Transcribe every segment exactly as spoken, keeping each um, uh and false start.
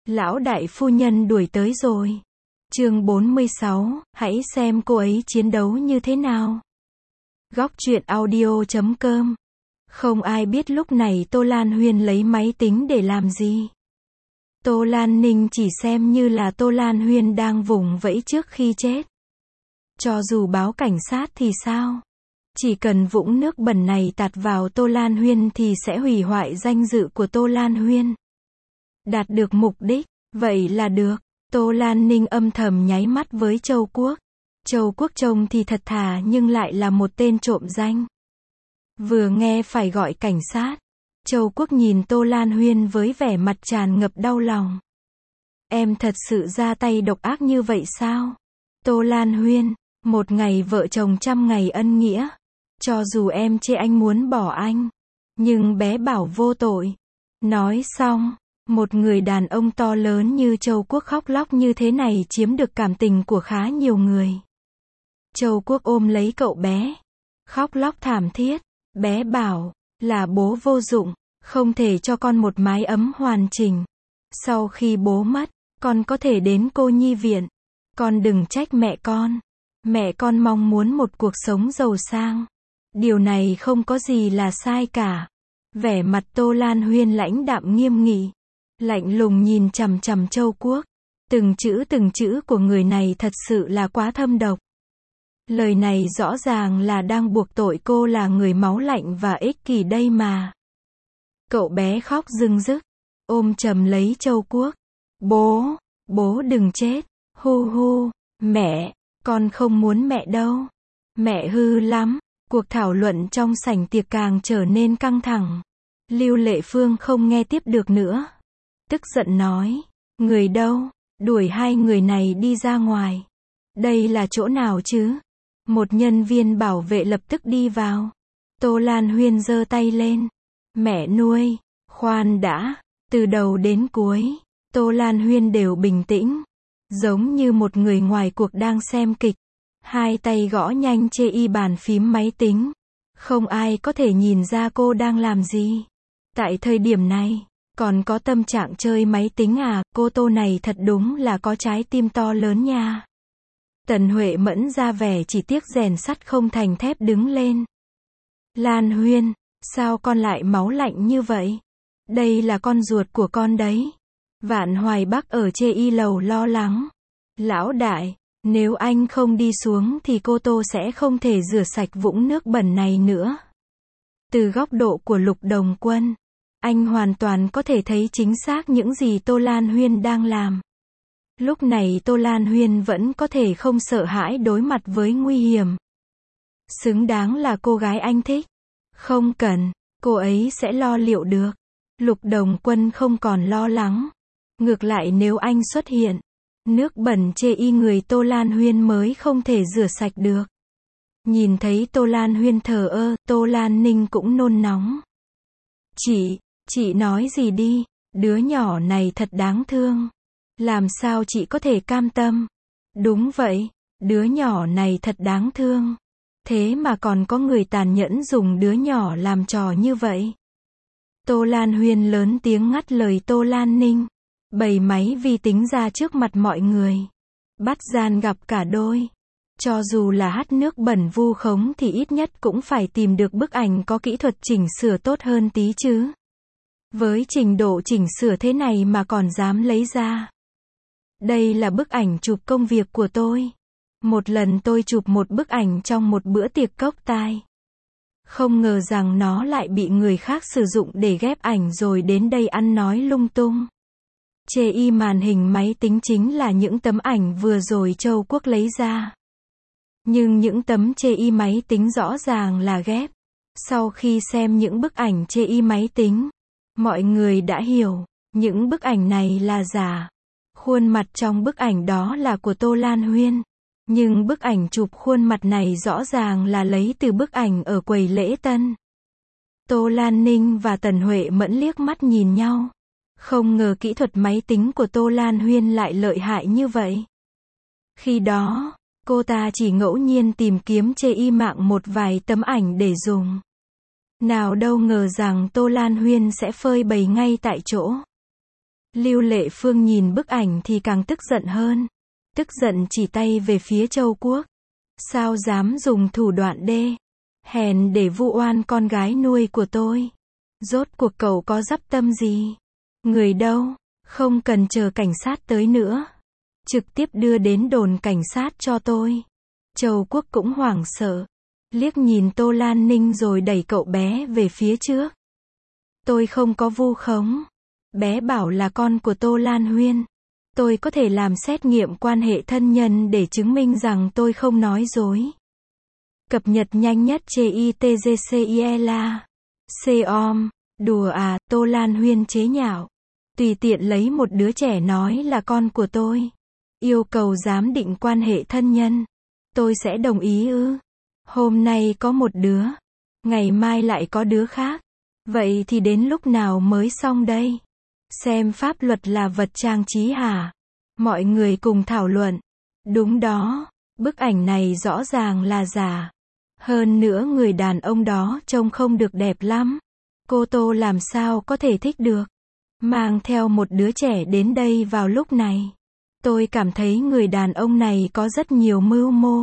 Lão đại phu nhân đuổi tới rồi. Chương bốn mươi sáu, hãy xem cô ấy chiến đấu như thế nào. Góc truyện audio chấm com. Không ai biết lúc này Tô Lan Huyên lấy máy tính để làm gì. Tô Lan Ninh chỉ xem như là Tô Lan Huyên đang vùng vẫy trước khi chết. Cho dù báo cảnh sát thì sao? Chỉ cần vũng nước bẩn này tạt vào Tô Lan Huyên thì sẽ hủy hoại danh dự của Tô Lan Huyên. Đạt được mục đích, vậy là được. Tô Lan Ninh âm thầm nháy mắt với Châu Quốc. Châu Quốc trông thì thật thà nhưng lại là một tên trộm danh. Vừa nghe phải gọi cảnh sát, Châu Quốc nhìn Tô Lan Huyên với vẻ mặt tràn ngập đau lòng. Em thật sự ra tay độc ác như vậy sao? Tô Lan Huyên, một ngày vợ chồng trăm ngày ân nghĩa. Cho dù em chê anh muốn bỏ anh, nhưng bé bảo vô tội. Nói xong, một người đàn ông to lớn như Châu Quốc khóc lóc như thế này chiếm được cảm tình của khá nhiều người. Châu Quốc ôm lấy cậu bé, khóc lóc thảm thiết. Bé bảo, là bố vô dụng, không thể cho con một mái ấm hoàn chỉnh. Sau khi bố mất, con có thể đến cô nhi viện. Con đừng trách mẹ con. Mẹ con mong muốn một cuộc sống giàu sang. Điều này không có gì là sai cả. Vẻ mặt Tô Lan Huyên lãnh đạm nghiêm nghị, lạnh lùng nhìn chằm chằm Châu Quốc. Từng chữ từng chữ của người này thật sự là quá thâm độc. Lời này rõ ràng là đang buộc tội cô là người máu lạnh và ích kỷ đây mà. Cậu bé khóc rưng rức, ôm chầm lấy Châu Quốc. Bố, bố đừng chết, hu hu, mẹ, con không muốn mẹ đâu. Mẹ hư lắm. Cuộc thảo luận trong sảnh tiệc càng trở nên căng thẳng. Lưu Lệ Phương không nghe tiếp được nữa. Tức giận nói, người đâu, đuổi hai người này đi ra ngoài. Đây là chỗ nào chứ? Một nhân viên bảo vệ lập tức đi vào. Tô Lan Huyên giơ tay lên. Mẹ nuôi, khoan đã, từ đầu đến cuối, Tô Lan Huyên đều bình tĩnh. Giống như một người ngoài cuộc đang xem kịch. Hai tay gõ nhanh chê y bàn phím máy tính. Không ai có thể nhìn ra cô đang làm gì. Tại thời điểm này, còn có tâm trạng chơi máy tính à, cô Tô này thật đúng là có trái tim to lớn nha. Tần Huệ Mẫn ra vẻ chỉ tiếc rèn sắt không thành thép đứng lên. Lan Huyên, sao con lại máu lạnh như vậy? Đây là con ruột của con đấy. Vạn Hoài Bắc ở chê y lầu lo lắng. Lão đại, nếu anh không đi xuống thì cô Tô sẽ không thể rửa sạch vũng nước bẩn này nữa. Từ góc độ của Lục Đồng Quân, anh hoàn toàn có thể thấy chính xác những gì Tô Lan Huyên đang làm. Lúc này Tô Lan Huyên vẫn có thể không sợ hãi đối mặt với nguy hiểm. Xứng đáng là cô gái anh thích. Không cần, cô ấy sẽ lo liệu được. Lục Đồng Quân không còn lo lắng. Ngược lại nếu anh xuất hiện, nước bẩn chê y người Tô Lan Huyên mới không thể rửa sạch được. Nhìn thấy Tô Lan Huyên thờ ơ, Tô Lan Ninh cũng nôn nóng. Chị, chị nói gì đi, đứa nhỏ này thật đáng thương. Làm sao chị có thể cam tâm? Đúng vậy, đứa nhỏ này thật đáng thương. Thế mà còn có người tàn nhẫn dùng đứa nhỏ làm trò như vậy. Tô Lan Huyên lớn tiếng ngắt lời Tô Lan Ninh. Bày máy vi tính ra trước mặt mọi người. Bắt gian gặp cả đôi. Cho dù là hắt nước bẩn vu khống thì ít nhất cũng phải tìm được bức ảnh có kỹ thuật chỉnh sửa tốt hơn tí chứ. Với trình độ chỉnh sửa thế này mà còn dám lấy ra. Đây là bức ảnh chụp công việc của tôi. Một lần tôi chụp một bức ảnh trong một bữa tiệc cốc tai. Không ngờ rằng nó lại bị người khác sử dụng để ghép ảnh rồi đến đây ăn nói lung tung. Chê y màn hình máy tính chính là những tấm ảnh vừa rồi Châu Quốc lấy ra. Nhưng những tấm chê y máy tính rõ ràng là ghép. Sau khi xem những bức ảnh chê y máy tính, mọi người đã hiểu, những bức ảnh này là giả. Khuôn mặt trong bức ảnh đó là của Tô Lan Huyên. Nhưng bức ảnh chụp khuôn mặt này rõ ràng là lấy từ bức ảnh ở quầy lễ tân. Tô Lan Ninh và Tần Huệ Mẫn liếc mắt nhìn nhau. Không ngờ kỹ thuật máy tính của Tô Lan Huyên lại lợi hại như vậy. Khi đó, cô ta chỉ ngẫu nhiên tìm kiếm chê y mạng một vài tấm ảnh để dùng. Nào đâu ngờ rằng Tô Lan Huyên sẽ phơi bày ngay tại chỗ. Lưu Lệ Phương nhìn bức ảnh thì càng tức giận hơn. Tức giận chỉ tay về phía Châu Quốc. Sao dám dùng thủ đoạn đê hèn để vu oan con gái nuôi của tôi? Rốt cuộc cậu có dắp tâm gì? Người đâu? Không cần chờ cảnh sát tới nữa. Trực tiếp đưa đến đồn cảnh sát cho tôi. Châu Quốc cũng hoảng sợ. Liếc nhìn Tô Lan Ninh rồi đẩy cậu bé về phía trước. Tôi không có vu khống. Bé bảo là con của Tô Lan Huyên. Tôi có thể làm xét nghiệm quan hệ thân nhân để chứng minh rằng tôi không nói dối. Cập nhật nhanh nhất chitgciela. Xom. Đùa à, Tô Lan Huyên chế nhạo. Tùy tiện lấy một đứa trẻ nói là con của tôi. Yêu cầu giám định quan hệ thân nhân. Tôi sẽ đồng ý ư? Hôm nay có một đứa. Ngày mai lại có đứa khác. Vậy thì đến lúc nào mới xong đây? Xem pháp luật là vật trang trí hả? Mọi người cùng thảo luận. Đúng đó, bức ảnh này rõ ràng là giả. Hơn nữa người đàn ông đó trông không được đẹp lắm. Cô Tô làm sao có thể thích được? Mang theo một đứa trẻ đến đây vào lúc này. Tôi cảm thấy người đàn ông này có rất nhiều mưu mô.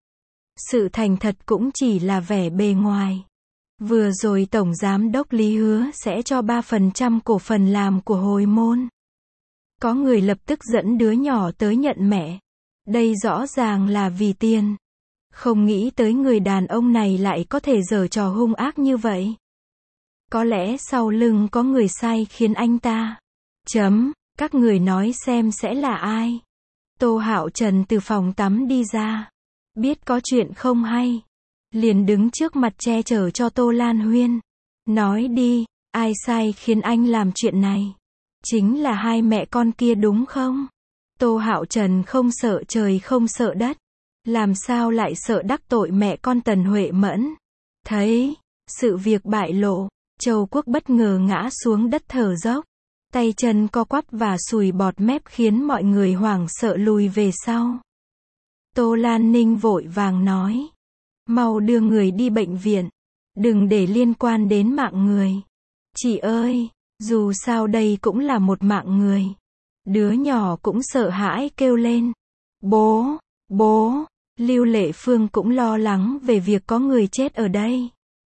Sự thành thật cũng chỉ là vẻ bề ngoài. Vừa rồi Tổng Giám đốc Lý hứa sẽ cho ba phần trăm cổ phần làm của hồi môn. Có người lập tức dẫn đứa nhỏ tới nhận mẹ. Đây rõ ràng là vì tiền. Không nghĩ tới người đàn ông này lại có thể giở trò hung ác như vậy. Có lẽ sau lưng có người sai khiến anh ta. Chấm, các người nói xem sẽ là ai? Tô Hạo Trần từ phòng tắm đi ra. Biết có chuyện không hay. Liền đứng trước mặt che chở cho Tô Lan Huyên. Nói đi, ai sai khiến anh làm chuyện này? Chính là hai mẹ con kia đúng không? Tô Hạo Trần không sợ trời không sợ đất. Làm sao lại sợ đắc tội mẹ con Tần Huệ Mẫn? Thấy sự việc bại lộ, Châu Quốc bất ngờ ngã xuống đất thở dốc. Tay chân co quắp và sùi bọt mép khiến mọi người hoảng sợ lùi về sau. Tô Lan Ninh vội vàng nói. Mau đưa người đi bệnh viện. Đừng để liên quan đến mạng người. Chị ơi, dù sao đây cũng là một mạng người. Đứa nhỏ cũng sợ hãi kêu lên. Bố, bố, Lưu Lệ Phương cũng lo lắng về việc có người chết ở đây.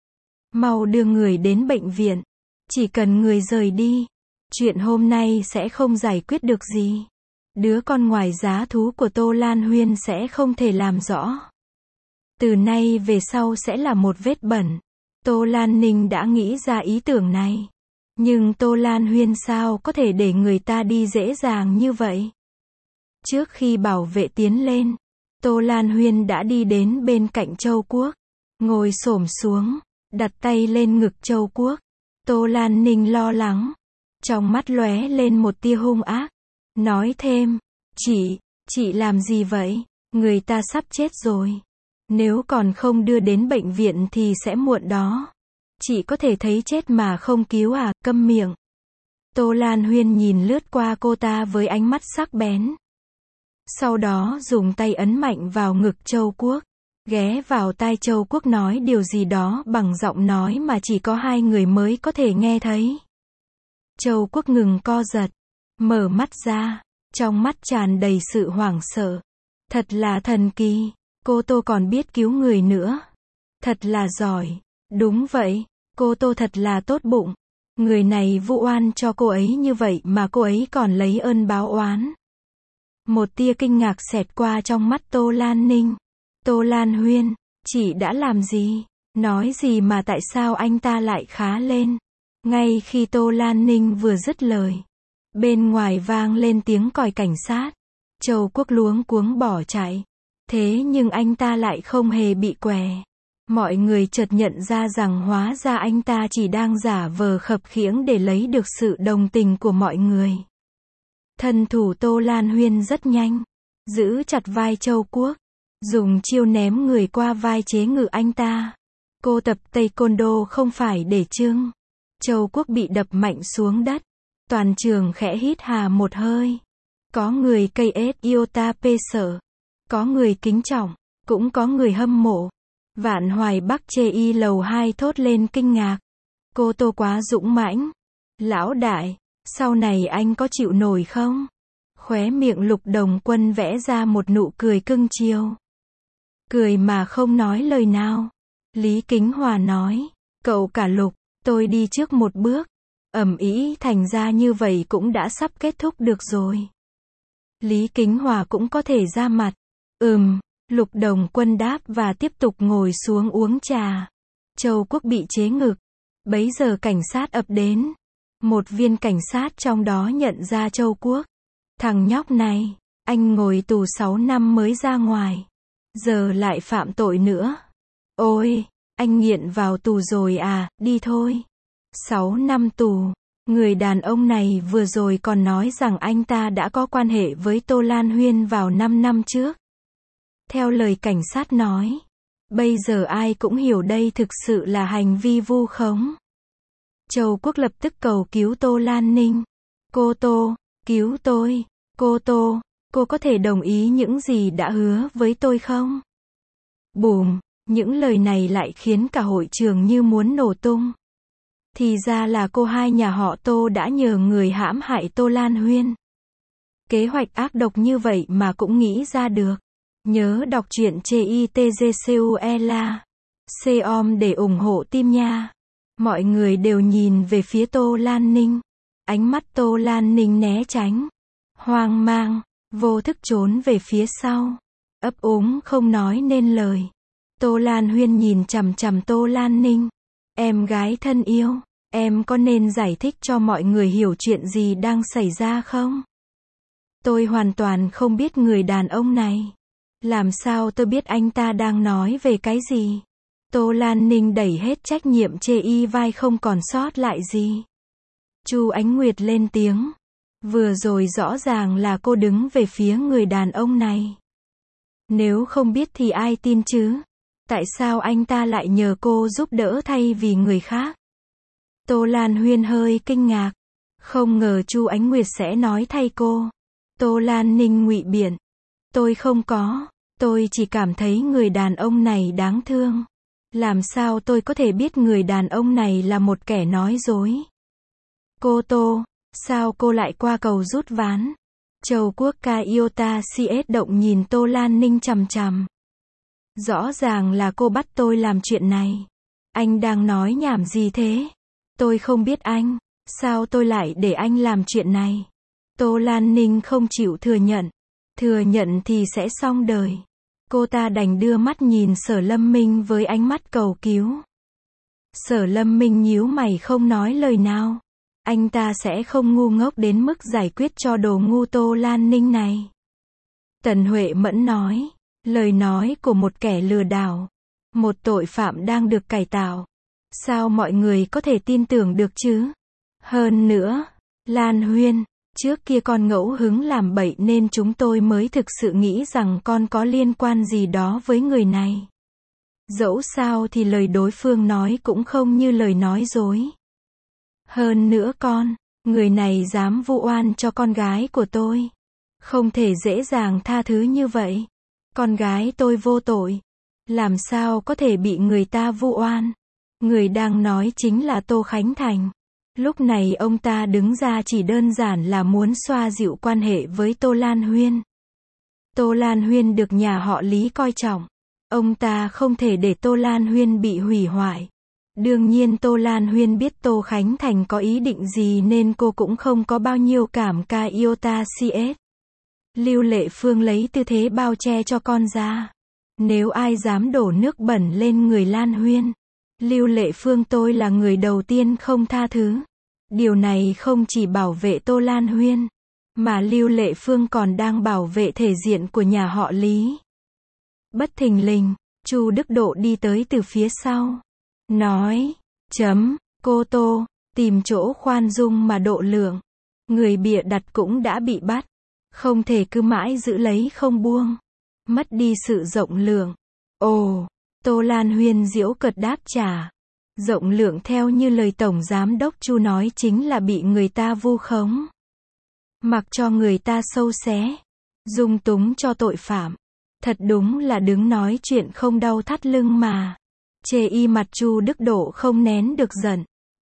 Mau đưa người đến bệnh viện. Chỉ cần người rời đi, chuyện hôm nay sẽ không giải quyết được gì. Đứa con ngoài giá thú của Tô Lan Huyên sẽ không thể làm rõ. Từ nay về sau sẽ là một vết bẩn. Tô Lan Ninh đã nghĩ ra ý tưởng này. Nhưng Tô Lan Huyên sao có thể để người ta đi dễ dàng như vậy? Trước khi bảo vệ tiến lên, Tô Lan Huyên đã đi đến bên cạnh Châu Quốc. Ngồi xổm xuống, đặt tay lên ngực Châu Quốc. Tô Lan Ninh lo lắng. Trong mắt lóe lên một tia hung ác. Nói thêm, chị, chị làm gì vậy? Người ta sắp chết rồi. Nếu còn không đưa đến bệnh viện thì sẽ muộn đó. Chị có thể thấy chết mà không cứu à? Câm miệng. Tô Lan Huyên nhìn lướt qua cô ta với ánh mắt sắc bén. Sau đó dùng tay ấn mạnh vào ngực Châu Quốc. Ghé vào tai Châu Quốc nói điều gì đó bằng giọng nói mà chỉ có hai người mới có thể nghe thấy. Châu Quốc ngừng co giật. Mở mắt ra. Trong mắt tràn đầy sự hoảng sợ. Thật là thần kỳ. Cô Tô còn biết cứu người nữa. Thật là giỏi. Đúng vậy. Cô Tô thật là tốt bụng. Người này vu oan cho cô ấy như vậy mà cô ấy còn lấy ơn báo oán. Một tia kinh ngạc xẹt qua trong mắt Tô Lan Ninh. Tô Lan Huyên, chị đã làm gì? Nói gì mà tại sao anh ta lại khá lên? Ngay khi Tô Lan Ninh vừa dứt lời, bên ngoài vang lên tiếng còi cảnh sát. Châu Quốc luống cuống bỏ chạy. Thế nhưng anh ta lại không hề bị què. Mọi người chợt nhận ra rằng hóa ra anh ta chỉ đang giả vờ khập khiễng để lấy được sự đồng tình của mọi người. Thân thủ Tô Lan Huyên rất nhanh. Giữ chặt vai Châu Quốc. Dùng chiêu ném người qua vai chế ngự anh ta. Cô tập taekwondo không phải để trưng. Châu Quốc bị đập mạnh xuống đất. Toàn trường khẽ hít hà một hơi. Có người cây ết iota pê sở. Có người kính trọng. Cũng có người hâm mộ. Vạn Hoài Bắc chê y lầu hai thốt lên kinh ngạc. Cô Tô quá dũng mãnh. Lão đại, Sau này anh có chịu nổi không? Khóe miệng Lục Đồng Quân vẽ ra một nụ cười cưng chiều. Cười mà không nói lời nào. Lý Kính Hòa nói, cậu cả Lục, tôi đi trước một bước. Ầm ĩ thành ra như vậy cũng đã sắp kết thúc được rồi. Lý Kính Hòa cũng có thể ra mặt. Ừm, Lục Đồng Quân đáp và tiếp tục ngồi xuống uống trà. Châu Quốc bị chế ngực. Bấy giờ cảnh sát ập đến. Một viên cảnh sát trong đó nhận ra Châu Quốc. Thằng nhóc này, anh ngồi tù sáu năm mới ra ngoài. Giờ lại phạm tội nữa. Ôi, anh nghiện vào tù rồi à, đi thôi. sáu năm tù. Người đàn ông này vừa rồi còn nói rằng anh ta đã có quan hệ với Tô Lan Huyên vào năm năm trước. Theo lời cảnh sát nói, bây giờ ai cũng hiểu đây thực sự là hành vi vu khống. Châu Quốc lập tức cầu cứu Tô Lan Ninh. Cô Tô, cứu tôi. Cô Tô, cô có thể đồng ý những gì đã hứa với tôi không? Bùm, những lời này lại khiến cả hội trường như muốn nổ tung. Thì ra là cô hai nhà họ Tô đã nhờ người hãm hại Tô Lan Huyên. Kế hoạch ác độc như vậy mà cũng nghĩ ra được. Nhớ đọc truyện chitgcuela com để ủng hộ team nha. Mọi người đều nhìn về phía Tô Lan Ninh. Ánh mắt Tô Lan Ninh né tránh. Hoang mang, vô thức trốn về phía sau. Ấp úng không nói nên lời. Tô Lan Huyên nhìn chằm chằm Tô Lan Ninh. Em gái thân yêu, em có nên giải thích cho mọi người hiểu chuyện gì đang xảy ra không? Tôi hoàn toàn không biết người đàn ông này. Làm sao tôi biết anh ta đang nói về cái gì? Tô Lan Ninh đẩy hết trách nhiệm chê y vai không còn sót lại gì. Chu Ánh Nguyệt lên tiếng. Vừa rồi rõ ràng là cô đứng về phía người đàn ông này. Nếu không biết thì ai tin chứ? Tại sao anh ta lại nhờ cô giúp đỡ thay vì người khác? Tô Lan Huyên hơi kinh ngạc. Không ngờ Chu Ánh Nguyệt sẽ nói thay cô. Tô Lan Ninh ngụy biện. Tôi không có. Tôi chỉ cảm thấy người đàn ông này đáng thương. Làm sao tôi có thể biết người đàn ông này là một kẻ nói dối? Cô Tô, sao cô lại qua cầu rút ván? Châu Quốc ca Iota cs động nhìn Tô Lan Ninh chằm chằm. Rõ ràng là cô bắt tôi làm chuyện này. Anh đang nói nhảm gì thế? Tôi không biết anh. Sao tôi lại để anh làm chuyện này? Tô Lan Ninh không chịu thừa nhận. Thừa nhận thì sẽ xong đời. Cô ta đành đưa mắt nhìn Sở Lâm Minh với ánh mắt cầu cứu. Sở Lâm Minh nhíu mày không nói lời nào. Anh ta sẽ không ngu ngốc đến mức giải quyết cho đồ ngu Tô Lan Ninh này. Tần Huệ Mẫn nói. Lời nói của một kẻ lừa đảo. Một tội phạm đang được cải tạo. Sao mọi người có thể tin tưởng được chứ? Hơn nữa, Lan Huyên, trước kia con ngẫu hứng làm bậy nên chúng tôi mới thực sự nghĩ rằng con có liên quan gì đó với người này. Dẫu sao thì lời đối phương nói cũng không như lời nói dối. Hơn nữa con, người này dám vu oan cho con gái của tôi. Không thể dễ dàng tha thứ như vậy. Con gái tôi vô tội. Làm sao có thể bị người ta vu oan? Người đang nói chính là Tô Khánh Thành. Lúc này ông ta đứng ra chỉ đơn giản là muốn xoa dịu quan hệ với Tô Lan Huyên. Tô Lan Huyên được nhà họ Lý coi trọng. Ông ta không thể để Tô Lan Huyên bị hủy hoại. Đương nhiên Tô Lan Huyên biết Tô Khánh Thành có ý định gì nên cô cũng không có bao nhiêu cảm ca iota cs. Lưu Lệ Phương lấy tư thế bao che cho con ra. Nếu ai dám đổ nước bẩn lên người Lan Huyên, Lưu Lệ Phương tôi là người đầu tiên không tha thứ. Điều này không chỉ bảo vệ Tô Lan Huyên, mà Lưu Lệ Phương còn đang bảo vệ thể diện của nhà họ Lý. Bất thình lình, Chu Đức Độ đi tới từ phía sau. Nói, chấm, cô Tô, tìm chỗ khoan dung mà độ lượng. Người bịa đặt cũng đã bị bắt. Không thể cứ mãi giữ lấy không buông. Mất đi sự rộng lượng. Ồ, Tô Lan Huyên giễu cợt đáp trả. Rộng lượng theo như lời Tổng Giám đốc Chu nói chính là bị người ta vu khống. Mặc cho người ta sâu xé. Dung túng cho tội phạm. Thật đúng là đứng nói chuyện không đau thắt lưng mà. Chê y mặt Chu Đức Độ không nén được giận.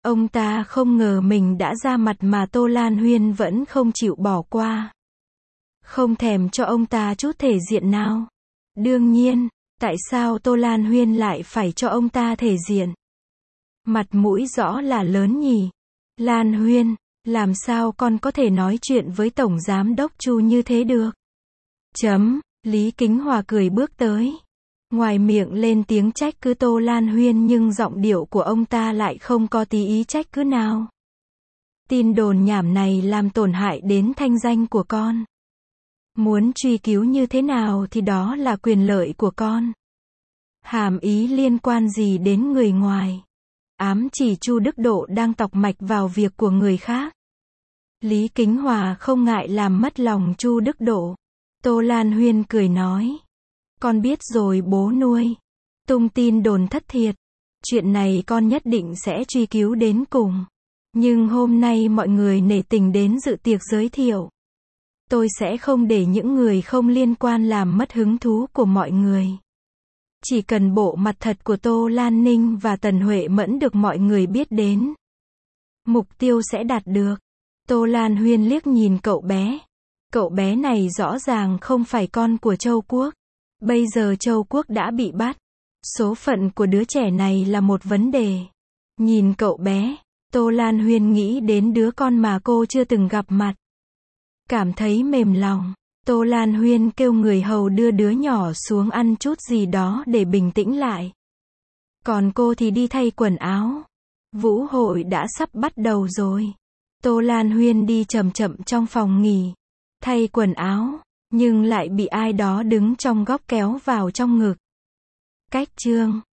Ông ta không ngờ mình đã ra mặt mà Tô Lan Huyên vẫn không chịu bỏ qua. Không thèm cho ông ta chút thể diện nào. Đương nhiên, tại sao Tô Lan Huyên lại phải cho ông ta thể diện? Mặt mũi rõ là lớn nhỉ. Lan Huyên, làm sao con có thể nói chuyện với Tổng Giám đốc Chu như thế được? Chấm, Lý Kính Hòa cười bước tới. Ngoài miệng lên tiếng trách cứ Tô Lan Huyên nhưng giọng điệu của ông ta lại không có tí ý trách cứ nào. Tin đồn nhảm này làm tổn hại đến thanh danh của con. Muốn truy cứu như thế nào thì đó là quyền lợi của con. Hàm ý liên quan gì đến người ngoài? Ám chỉ Chu Đức Độ đang tọc mạch vào việc của người khác. Lý Kính Hòa không ngại làm mất lòng Chu Đức Độ. Tô Lan Huyên cười nói. Con biết rồi bố nuôi. Tung tin đồn thất thiệt. Chuyện này con nhất định sẽ truy cứu đến cùng. Nhưng hôm nay mọi người nể tình đến dự tiệc giới thiệu. Tôi sẽ không để những người không liên quan làm mất hứng thú của mọi người. Chỉ cần bộ mặt thật của Tô Lan Ninh và Tần Huệ Mẫn được mọi người biết đến. Mục tiêu sẽ đạt được. Tô Lan Huyên liếc nhìn cậu bé. Cậu bé này rõ ràng không phải con của Châu Quốc. Bây giờ Châu Quốc đã bị bắt. Số phận của đứa trẻ này là một vấn đề. Nhìn cậu bé, Tô Lan Huyên nghĩ đến đứa con mà cô chưa từng gặp mặt. Cảm thấy mềm lòng. Tô Lan Huyên kêu người hầu đưa đứa nhỏ xuống ăn chút gì đó để bình tĩnh lại. Còn cô thì đi thay quần áo. Vũ hội đã sắp bắt đầu rồi. Tô Lan Huyên đi chậm chậm trong phòng nghỉ. Thay quần áo, nhưng lại bị ai đó đứng trong góc kéo vào trong ngực. Cách chương